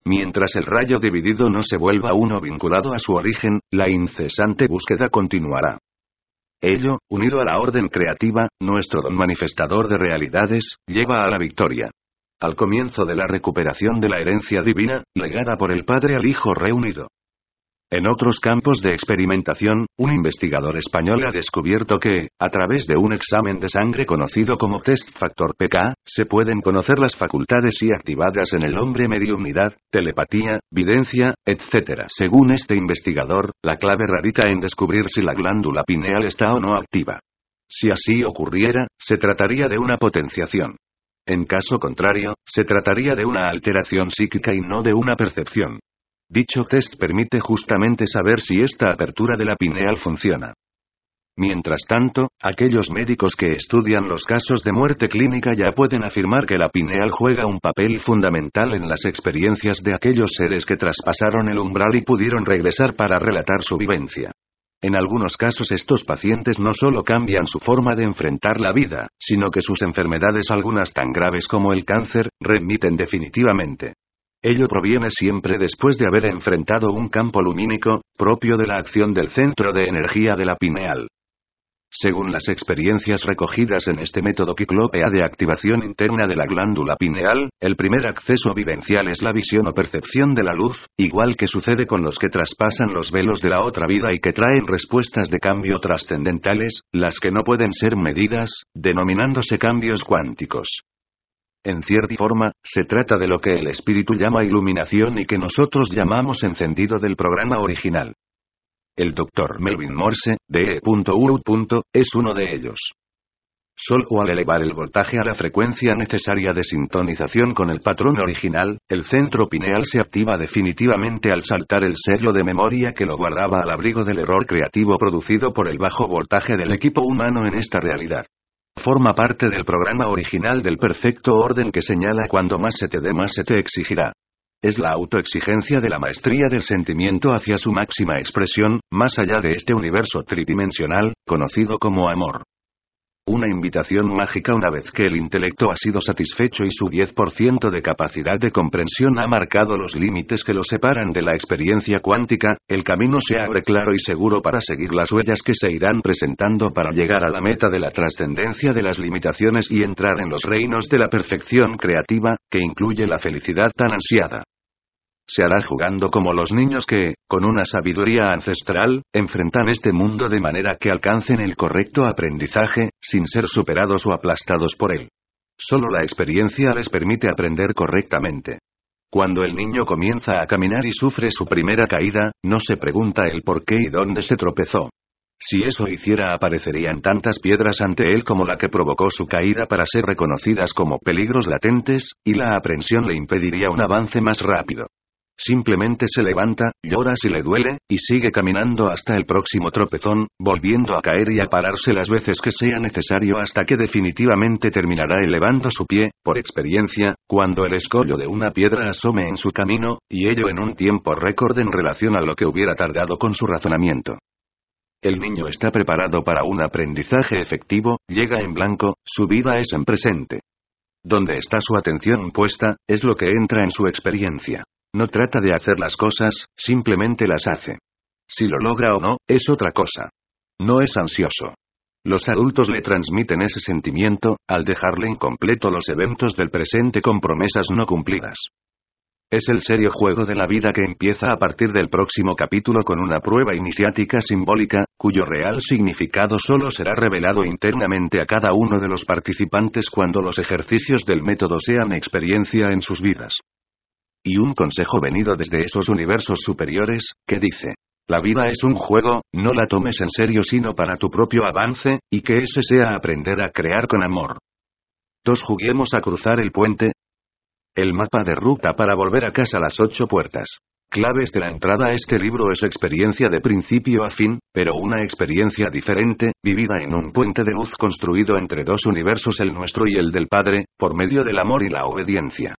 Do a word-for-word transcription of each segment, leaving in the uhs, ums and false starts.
Mientras el rayo dividido no se vuelva uno vinculado a su origen, la incesante búsqueda continuará. Ello, unido a la orden creativa, nuestro don manifestador de realidades, lleva a la victoria. Al comienzo de la recuperación de la herencia divina, legada por el Padre al Hijo reunido. En otros campos de experimentación, un investigador español ha descubierto que, a través de un examen de sangre conocido como test factor P K, se pueden conocer las facultades y activadas en el hombre: mediumnidad, telepatía, videncia, etcétera. Según este investigador, la clave radica en descubrir si la glándula pineal está o no activa. Si así ocurriera, se trataría de una potenciación. En caso contrario, se trataría de una alteración psíquica y no de una percepción. Dicho test permite justamente saber si esta apertura de la pineal funciona. Mientras tanto, aquellos médicos que estudian los casos de muerte clínica ya pueden afirmar que la pineal juega un papel fundamental en las experiencias de aquellos seres que traspasaron el umbral y pudieron regresar para relatar su vivencia. En algunos casos estos pacientes no solo cambian su forma de enfrentar la vida, sino que sus enfermedades, algunas tan graves como el cáncer, remiten definitivamente. Ello proviene siempre después de haber enfrentado un campo lumínico, propio de la acción del centro de energía de la pineal. Según las experiencias recogidas en este método Kicklopea de activación interna de la glándula pineal, el primer acceso vivencial es la visión o percepción de la luz, igual que sucede con los que traspasan los velos de la otra vida y que traen respuestas de cambio trascendentales, las que no pueden ser medidas, denominándose cambios cuánticos. En cierta forma, se trata de lo que el espíritu llama iluminación y que nosotros llamamos encendido del programa original. El doctor Melvin Morse, de E U es uno de ellos. Solo al elevar el voltaje a la frecuencia necesaria de sintonización con el patrón original, el centro pineal se activa definitivamente al saltar el sello de memoria que lo guardaba al abrigo del error creativo producido por el bajo voltaje del equipo humano en esta realidad. Forma parte del programa original del perfecto orden que señala: cuando más se te dé, más se te exigirá. Es la autoexigencia de la maestría del sentimiento hacia su máxima expresión, más allá de este universo tridimensional, conocido como amor. Una invitación mágica una vez que el intelecto ha sido satisfecho y su diez por ciento de capacidad de comprensión ha marcado los límites que lo separan de la experiencia cuántica, el camino se abre claro y seguro para seguir las huellas que se irán presentando para llegar a la meta de la trascendencia de las limitaciones y entrar en los reinos de la perfección creativa, que incluye la felicidad tan ansiada. Se hará jugando como los niños que, con una sabiduría ancestral, enfrentan este mundo de manera que alcancen el correcto aprendizaje, sin ser superados o aplastados por él. Solo la experiencia les permite aprender correctamente. Cuando el niño comienza a caminar y sufre su primera caída, no se pregunta el por qué y dónde se tropezó. Si eso hiciera, aparecerían tantas piedras ante él como la que provocó su caída para ser reconocidas como peligros latentes, y la aprensión le impediría un avance más rápido. Simplemente se levanta, llora si le duele, y sigue caminando hasta el próximo tropezón, volviendo a caer y a pararse las veces que sea necesario hasta que definitivamente terminará elevando su pie, por experiencia, cuando el escollo de una piedra asome en su camino, y ello en un tiempo récord en relación a lo que hubiera tardado con su razonamiento. El niño está preparado para un aprendizaje efectivo, llega en blanco, su vida es en presente. Donde está su atención puesta, es lo que entra en su experiencia. No trata de hacer las cosas, simplemente las hace. Si lo logra o no, es otra cosa. No es ansioso. Los adultos le transmiten ese sentimiento, al dejarle incompleto los eventos del presente con promesas no cumplidas. Es el serio juego de la vida que empieza a partir del próximo capítulo con una prueba iniciática simbólica, cuyo real significado solo será revelado internamente a cada uno de los participantes cuando los ejercicios del método sean experiencia en sus vidas. Y un consejo venido desde esos universos superiores, que dice: la vida es un juego, no la tomes en serio sino para tu propio avance, y que ese sea aprender a crear con amor. dos Juguemos a cruzar el puente. El mapa de ruta para volver a casa, las ocho puertas. Claves de la entrada a este libro es experiencia de principio a fin, pero una experiencia diferente, vivida en un puente de luz construido entre dos universos, el nuestro y el del Padre, por medio del amor y la obediencia.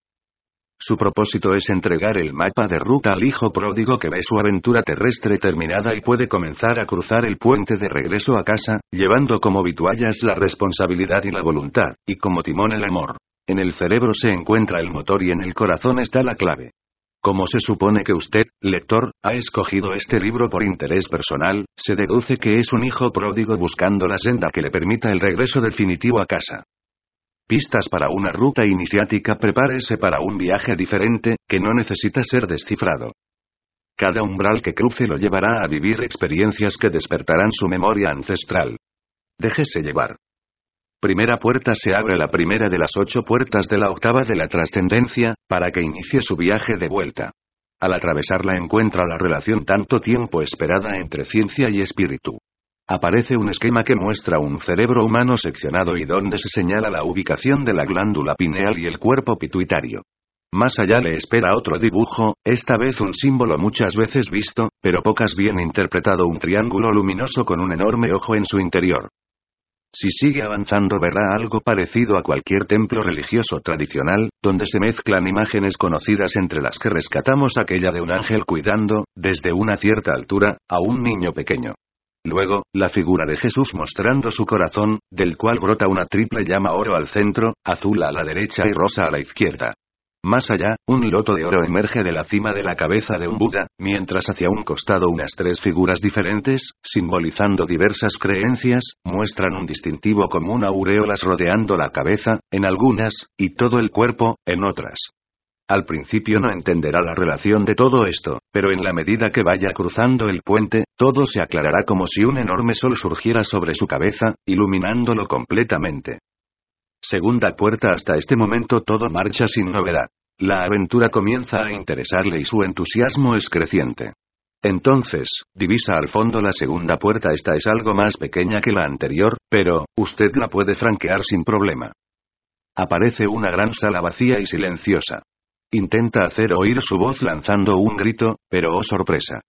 Su propósito es entregar el mapa de ruta al hijo pródigo que ve su aventura terrestre terminada y puede comenzar a cruzar el puente de regreso a casa, llevando como vituallas la responsabilidad y la voluntad, y como timón el amor. En el cerebro se encuentra el motor y en el corazón está la clave. Como se supone que usted, lector, ha escogido este libro por interés personal, se deduce que es un hijo pródigo buscando la senda que le permita el regreso definitivo a casa. Pistas para una ruta iniciática. Prepárese para un viaje diferente, que no necesita ser descifrado. Cada umbral que cruce lo llevará a vivir experiencias que despertarán su memoria ancestral. Déjese llevar. Primera puerta. Se abre la primera de las ocho puertas de la octava de la trascendencia, para que inicie su viaje de vuelta. Al atravesarla encuentra la relación tanto tiempo esperada entre ciencia y espíritu. Aparece un esquema que muestra un cerebro humano seccionado y donde se señala la ubicación de la glándula pineal y el cuerpo pituitario. Más allá le espera otro dibujo, esta vez un símbolo muchas veces visto, pero pocas bien interpretado: un triángulo luminoso con un enorme ojo en su interior. Si sigue avanzando verá algo parecido a cualquier templo religioso tradicional, donde se mezclan imágenes conocidas entre las que rescatamos aquella de un ángel cuidando, desde una cierta altura, a un niño pequeño. Luego, la figura de Jesús mostrando su corazón, del cual brota una triple llama: oro al centro, azul a la derecha y rosa a la izquierda. Más allá, un loto de oro emerge de la cima de la cabeza de un Buda, mientras hacia un costado unas tres figuras diferentes, simbolizando diversas creencias, muestran un distintivo común: aureolas rodeando la cabeza, en algunas, y todo el cuerpo, en otras. Al principio no entenderá la relación de todo esto, pero en la medida que vaya cruzando el puente, todo se aclarará como si un enorme sol surgiera sobre su cabeza, iluminándolo completamente. Segunda puerta. Hasta este momento todo marcha sin novedad. La aventura comienza a interesarle y su entusiasmo es creciente. Entonces, divisa al fondo la segunda puerta. Esta es algo más pequeña que la anterior, pero, usted la puede franquear sin problema. Aparece una gran sala vacía y silenciosa. Intenta hacer oír su voz lanzando un grito, pero oh sorpresa.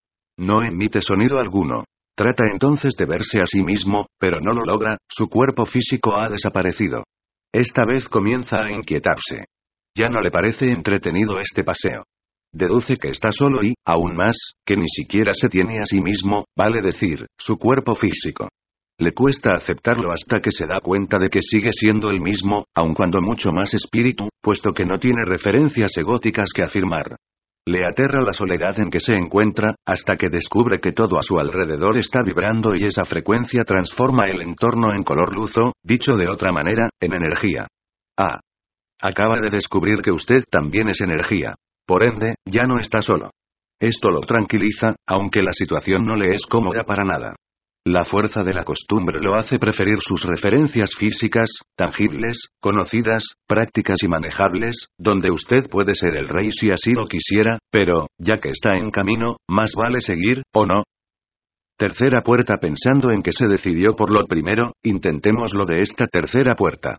No emite sonido alguno. Trata entonces de verse a sí mismo, pero no lo logra, su cuerpo físico ha desaparecido. Esta vez comienza a inquietarse. Ya no le parece entretenido este paseo. Deduce que está solo y, aún más, que ni siquiera se tiene a sí mismo, vale decir, su cuerpo físico. Le cuesta aceptarlo hasta que se da cuenta de que sigue siendo el mismo, aun cuando mucho más espíritu, puesto que no tiene referencias egóticas que afirmar. Le aterra la soledad en que se encuentra, hasta que descubre que todo a su alrededor está vibrando y esa frecuencia transforma el entorno en color luz o, dicho de otra manera, en energía. Ah. Acaba de descubrir que usted también es energía. Por ende, ya no está solo. Esto lo tranquiliza, aunque la situación no le es cómoda para nada. La fuerza de la costumbre lo hace preferir sus referencias físicas, tangibles, conocidas, prácticas y manejables, donde usted puede ser el rey si así lo quisiera, pero, ya que está en camino, más vale seguir, ¿o no? Tercera puerta. Pensando en que se decidió por lo primero, intentemos lo de esta tercera puerta.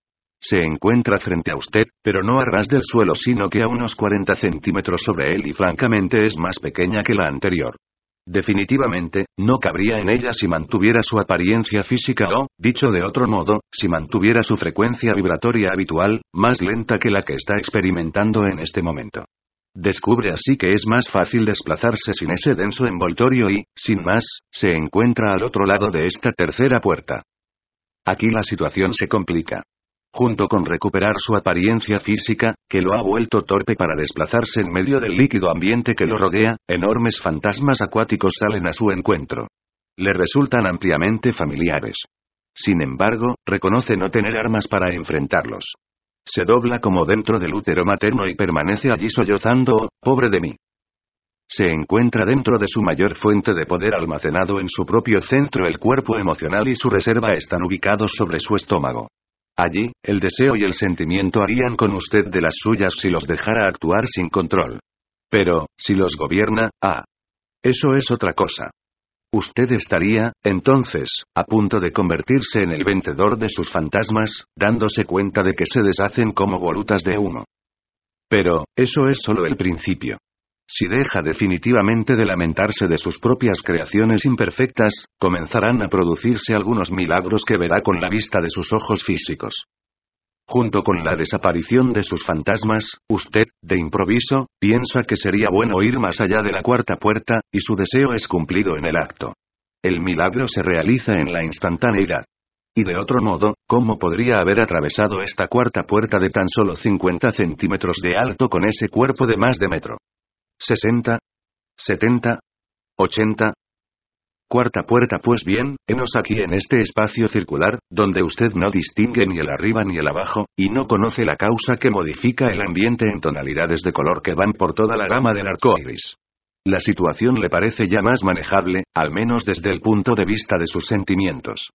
Se encuentra frente a usted, pero no a ras del suelo sino que a unos cuarenta centímetros sobre él y francamente es más pequeña que la anterior. Definitivamente, no cabría en ella si mantuviera su apariencia física o, dicho de otro modo, si mantuviera su frecuencia vibratoria habitual, más lenta que la que está experimentando en este momento. Descubre así que es más fácil desplazarse sin ese denso envoltorio y, sin más, se encuentra al otro lado de esta tercera puerta. Aquí la situación se complica. Junto con recuperar su apariencia física, que lo ha vuelto torpe para desplazarse en medio del líquido ambiente que lo rodea, enormes fantasmas acuáticos salen a su encuentro. Le resultan ampliamente familiares. Sin embargo, reconoce no tener armas para enfrentarlos. Se dobla como dentro del útero materno y permanece allí sollozando: oh, pobre de mí. Se encuentra dentro de su mayor fuente de poder almacenado en su propio centro. El cuerpo emocional y su reserva están ubicados sobre su estómago. Allí, el deseo y el sentimiento harían con usted de las suyas si los dejara actuar sin control. Pero, si los gobierna, ah. Eso es otra cosa. Usted estaría, entonces, a punto de convertirse en el vencedor de sus fantasmas, dándose cuenta de que se deshacen como volutas de humo. Pero, eso es solo el principio. Si deja definitivamente de lamentarse de sus propias creaciones imperfectas, comenzarán a producirse algunos milagros que verá con la vista de sus ojos físicos. Junto con la desaparición de sus fantasmas, usted, de improviso, piensa que sería bueno ir más allá de la cuarta puerta, y su deseo es cumplido en el acto. El milagro se realiza en la instantaneidad. Y de otro modo, ¿cómo podría haber atravesado esta cuarta puerta de tan solo cincuenta centímetros de alto con ese cuerpo de más de metro? ¿sesenta? ¿setenta? ¿ochenta? Cuarta puerta. Pues bien, henos aquí en este espacio circular, donde usted no distingue ni el arriba ni el abajo, y no conoce la causa que modifica el ambiente en tonalidades de color que van por toda la gama del arco iris. La situación le parece ya más manejable, al menos desde el punto de vista de sus sentimientos.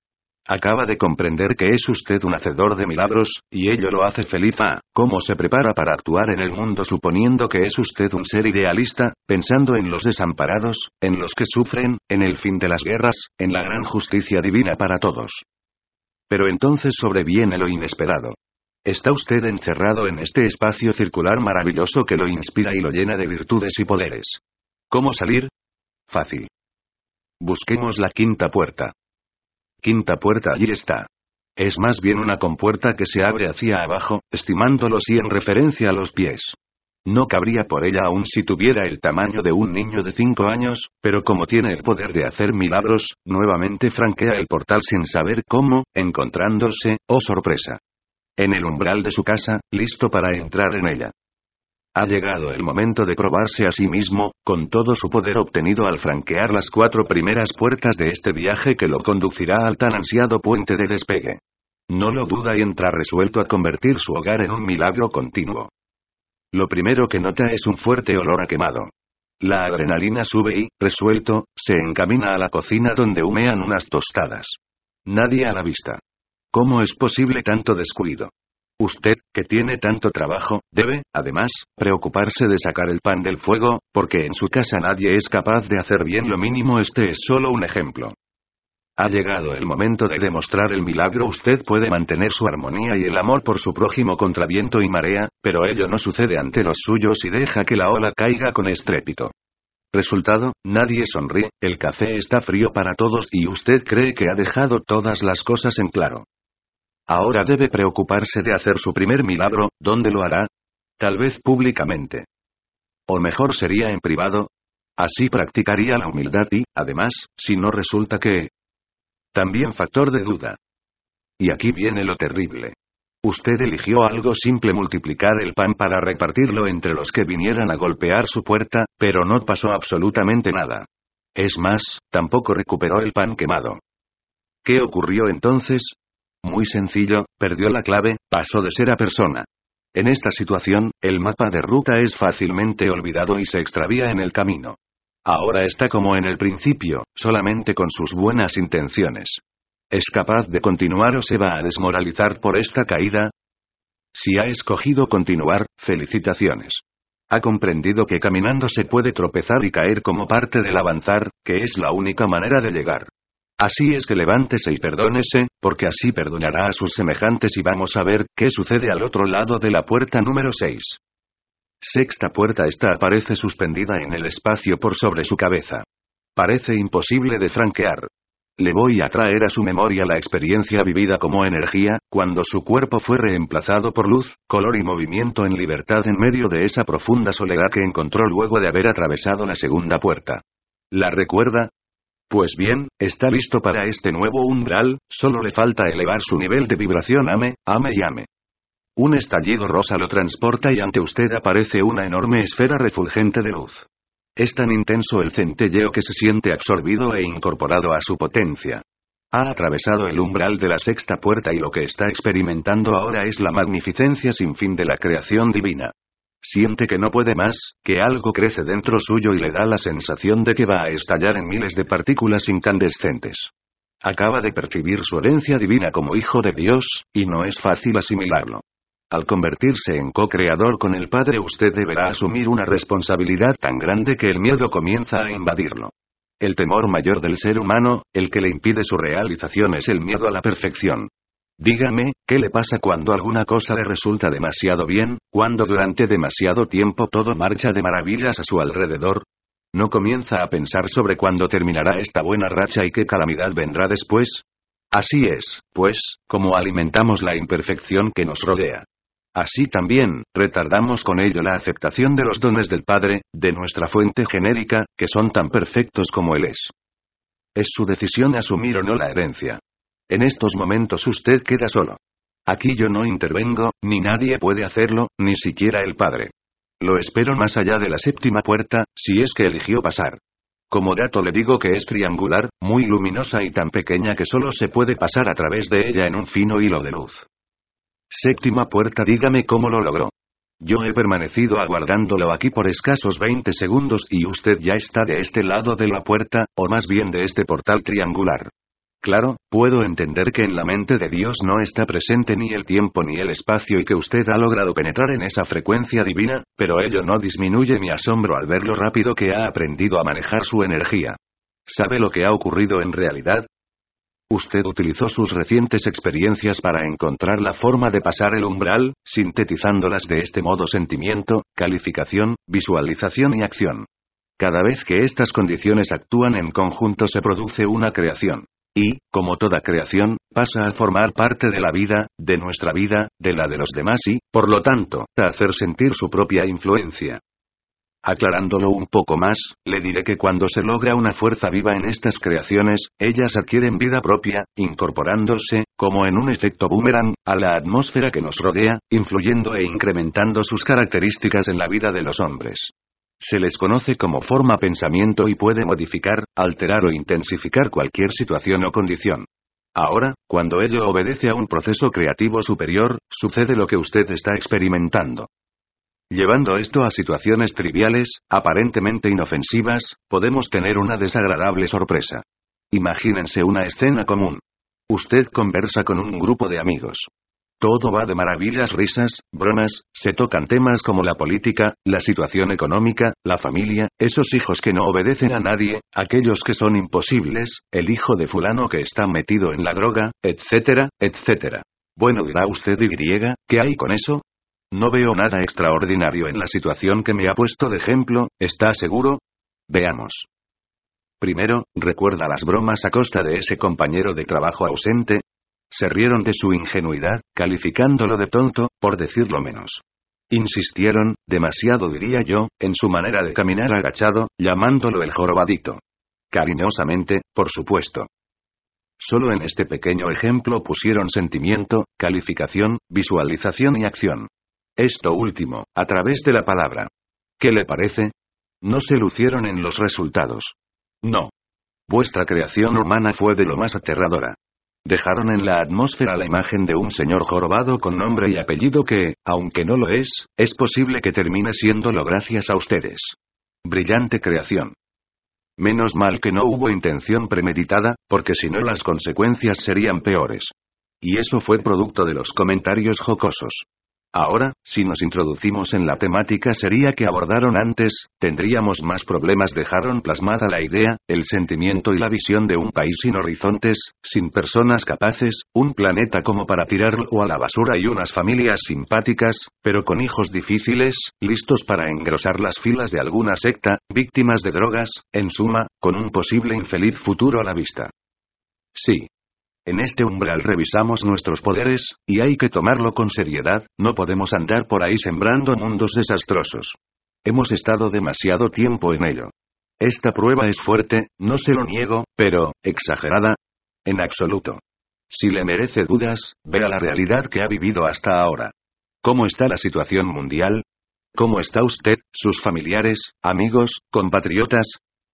Acaba de comprender que es usted un hacedor de milagros, y ello lo hace feliz. Ah, ¿cómo se prepara para actuar en el mundo suponiendo que es usted un ser idealista, pensando en los desamparados, en los que sufren, en el fin de las guerras, en la gran justicia divina para todos? Pero entonces sobreviene lo inesperado. Está usted encerrado en este espacio circular maravilloso que lo inspira y lo llena de virtudes y poderes. ¿Cómo salir? Fácil. Busquemos la quinta puerta. Quinta puerta, allí está. Es más bien una compuerta que se abre hacia abajo, estimándolo así en referencia a los pies. No cabría por ella aun si tuviera el tamaño de un niño de cinco años, pero como tiene el poder de hacer milagros, nuevamente franquea el portal sin saber cómo, encontrándose, oh sorpresa, en el umbral de su casa, listo para entrar en ella. Ha llegado el momento de probarse a sí mismo, con todo su poder obtenido al franquear las cuatro primeras puertas de este viaje que lo conducirá al tan ansiado puente de despegue. No lo duda y entra resuelto a convertir su hogar en un milagro continuo. Lo primero que nota es un fuerte olor a quemado. La adrenalina sube y, resuelto, se encamina a la cocina donde humean unas tostadas. Nadie a la vista. ¿Cómo es posible tanto descuido? Usted, que tiene tanto trabajo, debe, además, preocuparse de sacar el pan del fuego, porque en su casa nadie es capaz de hacer bien lo mínimo. Este es solo un ejemplo. Ha llegado el momento de demostrar el milagro. Usted puede mantener su armonía y el amor por su prójimo contra viento y marea, pero ello no sucede ante los suyos y deja que la ola caiga con estrépito. Resultado, nadie sonríe, el café está frío para todos y usted cree que ha dejado todas las cosas en claro. Ahora debe preocuparse de hacer su primer milagro. ¿Dónde lo hará? Tal vez públicamente. O mejor sería en privado. Así practicaría la humildad y, además, si no resulta que... También factor de duda. Y aquí viene lo terrible. Usted eligió algo simple: multiplicar el pan para repartirlo entre los que vinieran a golpear su puerta, pero no pasó absolutamente nada. Es más, tampoco recuperó el pan quemado. ¿Qué ocurrió entonces? Muy sencillo, perdió la clave, pasó de ser a persona. En esta situación, el mapa de ruta es fácilmente olvidado y se extravía en el camino. Ahora está como en el principio, solamente con sus buenas intenciones. ¿Es capaz de continuar o se va a desmoralizar por esta caída? Si ha escogido continuar, felicitaciones. Ha comprendido que caminando se puede tropezar y caer como parte del avanzar, que es la única manera de llegar. Así es que levántese y perdónese, porque así perdonará a sus semejantes y vamos a ver qué sucede al otro lado de la puerta número seis. Sexta puerta. Esta aparece suspendida en el espacio por sobre su cabeza. Parece imposible de franquear. Le voy a traer a su memoria la experiencia vivida como energía, cuando su cuerpo fue reemplazado por luz, color y movimiento en libertad en medio de esa profunda soledad que encontró luego de haber atravesado la segunda puerta. ¿La recuerda? Pues bien, está listo para este nuevo umbral, solo le falta elevar su nivel de vibración. Ame, ame y ame. Un estallido rosa lo transporta y ante usted aparece una enorme esfera refulgente de luz. Es tan intenso el centelleo que se siente absorbido e incorporado a su potencia. Ha atravesado el umbral de la sexta puerta y lo que está experimentando ahora es la magnificencia sin fin de la creación divina. Siente que no puede más, que algo crece dentro suyo y le da la sensación de que va a estallar en miles de partículas incandescentes. Acaba de percibir su herencia divina como hijo de Dios, y no es fácil asimilarlo. Al convertirse en co-creador con el Padre, usted deberá asumir una responsabilidad tan grande que el miedo comienza a invadirlo. El temor mayor del ser humano, el que le impide su realización, es el miedo a la perfección. Dígame, ¿qué le pasa cuando alguna cosa le resulta demasiado bien, cuando durante demasiado tiempo todo marcha de maravillas a su alrededor? ¿No comienza a pensar sobre cuándo terminará esta buena racha y qué calamidad vendrá después? Así es, pues, como alimentamos la imperfección que nos rodea. Así también, retardamos con ello la aceptación de los dones del Padre, de nuestra fuente genérica, que son tan perfectos como Él es. Es su decisión asumir o no la herencia. En estos momentos usted queda solo. Aquí yo no intervengo, ni nadie puede hacerlo, ni siquiera el padre. Lo espero más allá de la séptima puerta, si es que eligió pasar. Como dato le digo que es triangular, muy luminosa y tan pequeña que solo se puede pasar a través de ella en un fino hilo de luz. Séptima puerta, dígame cómo lo logró. Yo he permanecido aguardándolo aquí por escasos veinte segundos y usted ya está de este lado de la puerta, o más bien de este portal triangular. Claro, puedo entender que en la mente de Dios no está presente ni el tiempo ni el espacio y que usted ha logrado penetrar en esa frecuencia divina, pero ello no disminuye mi asombro al ver lo rápido que ha aprendido a manejar su energía. ¿Sabe lo que ha ocurrido en realidad? Usted utilizó sus recientes experiencias para encontrar la forma de pasar el umbral, sintetizándolas de este modo: sentimiento, calificación, visualización y acción. Cada vez que estas condiciones actúan en conjunto se produce una creación. Y, como toda creación, pasa a formar parte de la vida, de nuestra vida, de la de los demás y, por lo tanto, a hacer sentir su propia influencia. Aclarándolo un poco más, le diré que cuando se logra una fuerza viva en estas creaciones, ellas adquieren vida propia, incorporándose, como en un efecto boomerang, a la atmósfera que nos rodea, influyendo e incrementando sus características en la vida de los hombres. Se les conoce como forma pensamiento y puede modificar, alterar o intensificar cualquier situación o condición. Ahora, cuando ello obedece a un proceso creativo superior, sucede lo que usted está experimentando. Llevando esto a situaciones triviales, aparentemente inofensivas, podemos tener una desagradable sorpresa. Imagínense una escena común. Usted conversa con un grupo de amigos. Todo va de maravillas, risas, bromas, se tocan temas como la política, la situación económica, la familia, esos hijos que no obedecen a nadie, aquellos que son imposibles, el hijo de fulano que está metido en la droga, etcétera, etcétera. Bueno, dirá usted, ¿y qué hay con eso? No veo nada extraordinario en la situación que me ha puesto de ejemplo, ¿está seguro? Veamos. Primero, ¿recuerda las bromas a costa de ese compañero de trabajo ausente? Se rieron de su ingenuidad, calificándolo de tonto, por decirlo menos. Insistieron, demasiado diría yo, en su manera de caminar agachado, llamándolo el jorobadito. Cariñosamente, por supuesto. Solo en este pequeño ejemplo pusieron sentimiento, calificación, visualización y acción. Esto último, a través de la palabra. ¿Qué le parece? No se lucieron en los resultados. No. Vuestra creación humana fue de lo más aterradora. Dejaron en la atmósfera la imagen de un señor jorobado con nombre y apellido que, aunque no lo es, es posible que termine siéndolo gracias a ustedes. Brillante creación. Menos mal que no hubo intención premeditada, porque si no las consecuencias serían peores. Y eso fue producto de los comentarios jocosos. Ahora, si nos introducimos en la temática seria que abordaron antes, tendríamos más problemas. Dejaron plasmada la idea, el sentimiento y la visión de un país sin horizontes, sin personas capaces, un planeta como para tirarlo a la basura y unas familias simpáticas, pero con hijos difíciles, listos para engrosar las filas de alguna secta, víctimas de drogas, en suma, con un posible infeliz futuro a la vista. Sí. En este umbral revisamos nuestros poderes, y hay que tomarlo con seriedad, no podemos andar por ahí sembrando mundos desastrosos. Hemos estado demasiado tiempo en ello. Esta prueba es fuerte, no se lo niego, pero, ¿exagerada? En absoluto. Si le merece dudas, vea la realidad que ha vivido hasta ahora. ¿Cómo está la situación mundial? ¿Cómo está usted, sus familiares, amigos, compatriotas?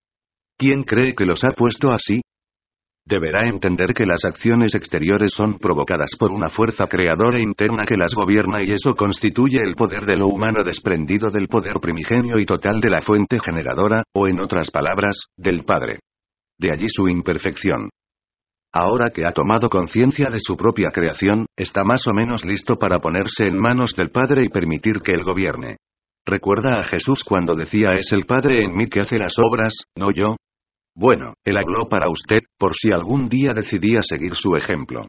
¿Quién cree que los ha puesto así? Deberá entender que las acciones exteriores son provocadas por una fuerza creadora interna que las gobierna y eso constituye el poder de lo humano desprendido del poder primigenio y total de la fuente generadora, o en otras palabras, del Padre. De allí su imperfección. Ahora que ha tomado conciencia de su propia creación, está más o menos listo para ponerse en manos del Padre y permitir que Él gobierne. ¿Recuerda a Jesús cuando decía es el Padre en mí que hace las obras, no yo? Bueno, Él habló para usted, por si algún día decidía seguir su ejemplo.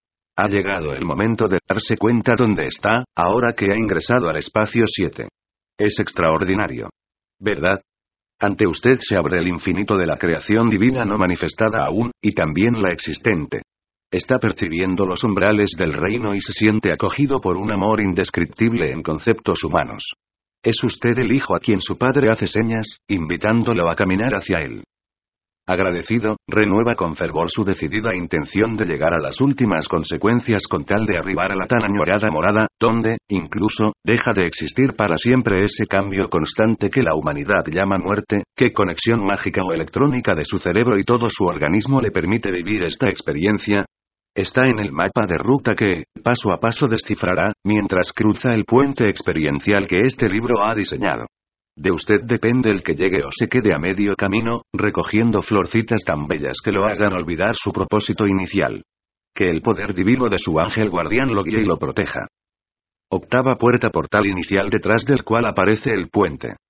Ha llegado el momento de darse cuenta dónde está, ahora que ha ingresado al espacio siete. Es extraordinario. ¿Verdad? Ante usted se abre el infinito de la creación divina no manifestada aún, y también la existente. Está percibiendo los umbrales del reino y se siente acogido por un amor indescriptible en conceptos humanos. Es usted el hijo a quien su padre hace señas, invitándolo a caminar hacia él. Agradecido, renueva con fervor su decidida intención de llegar a las últimas consecuencias con tal de arribar a la tan añorada morada, donde, incluso, deja de existir para siempre ese cambio constante que la humanidad llama muerte. ¿Qué conexión mágica o electrónica de su cerebro y todo su organismo le permite vivir esta experiencia? Está en el mapa de ruta que, paso a paso descifrará, mientras cruza el puente experiencial que este libro ha diseñado. De usted depende el que llegue o se quede a medio camino, recogiendo florcitas tan bellas que lo hagan olvidar su propósito inicial. Que el poder divino de su ángel guardián lo guíe y lo proteja. Octava puerta, portal inicial detrás del cual aparece el puente.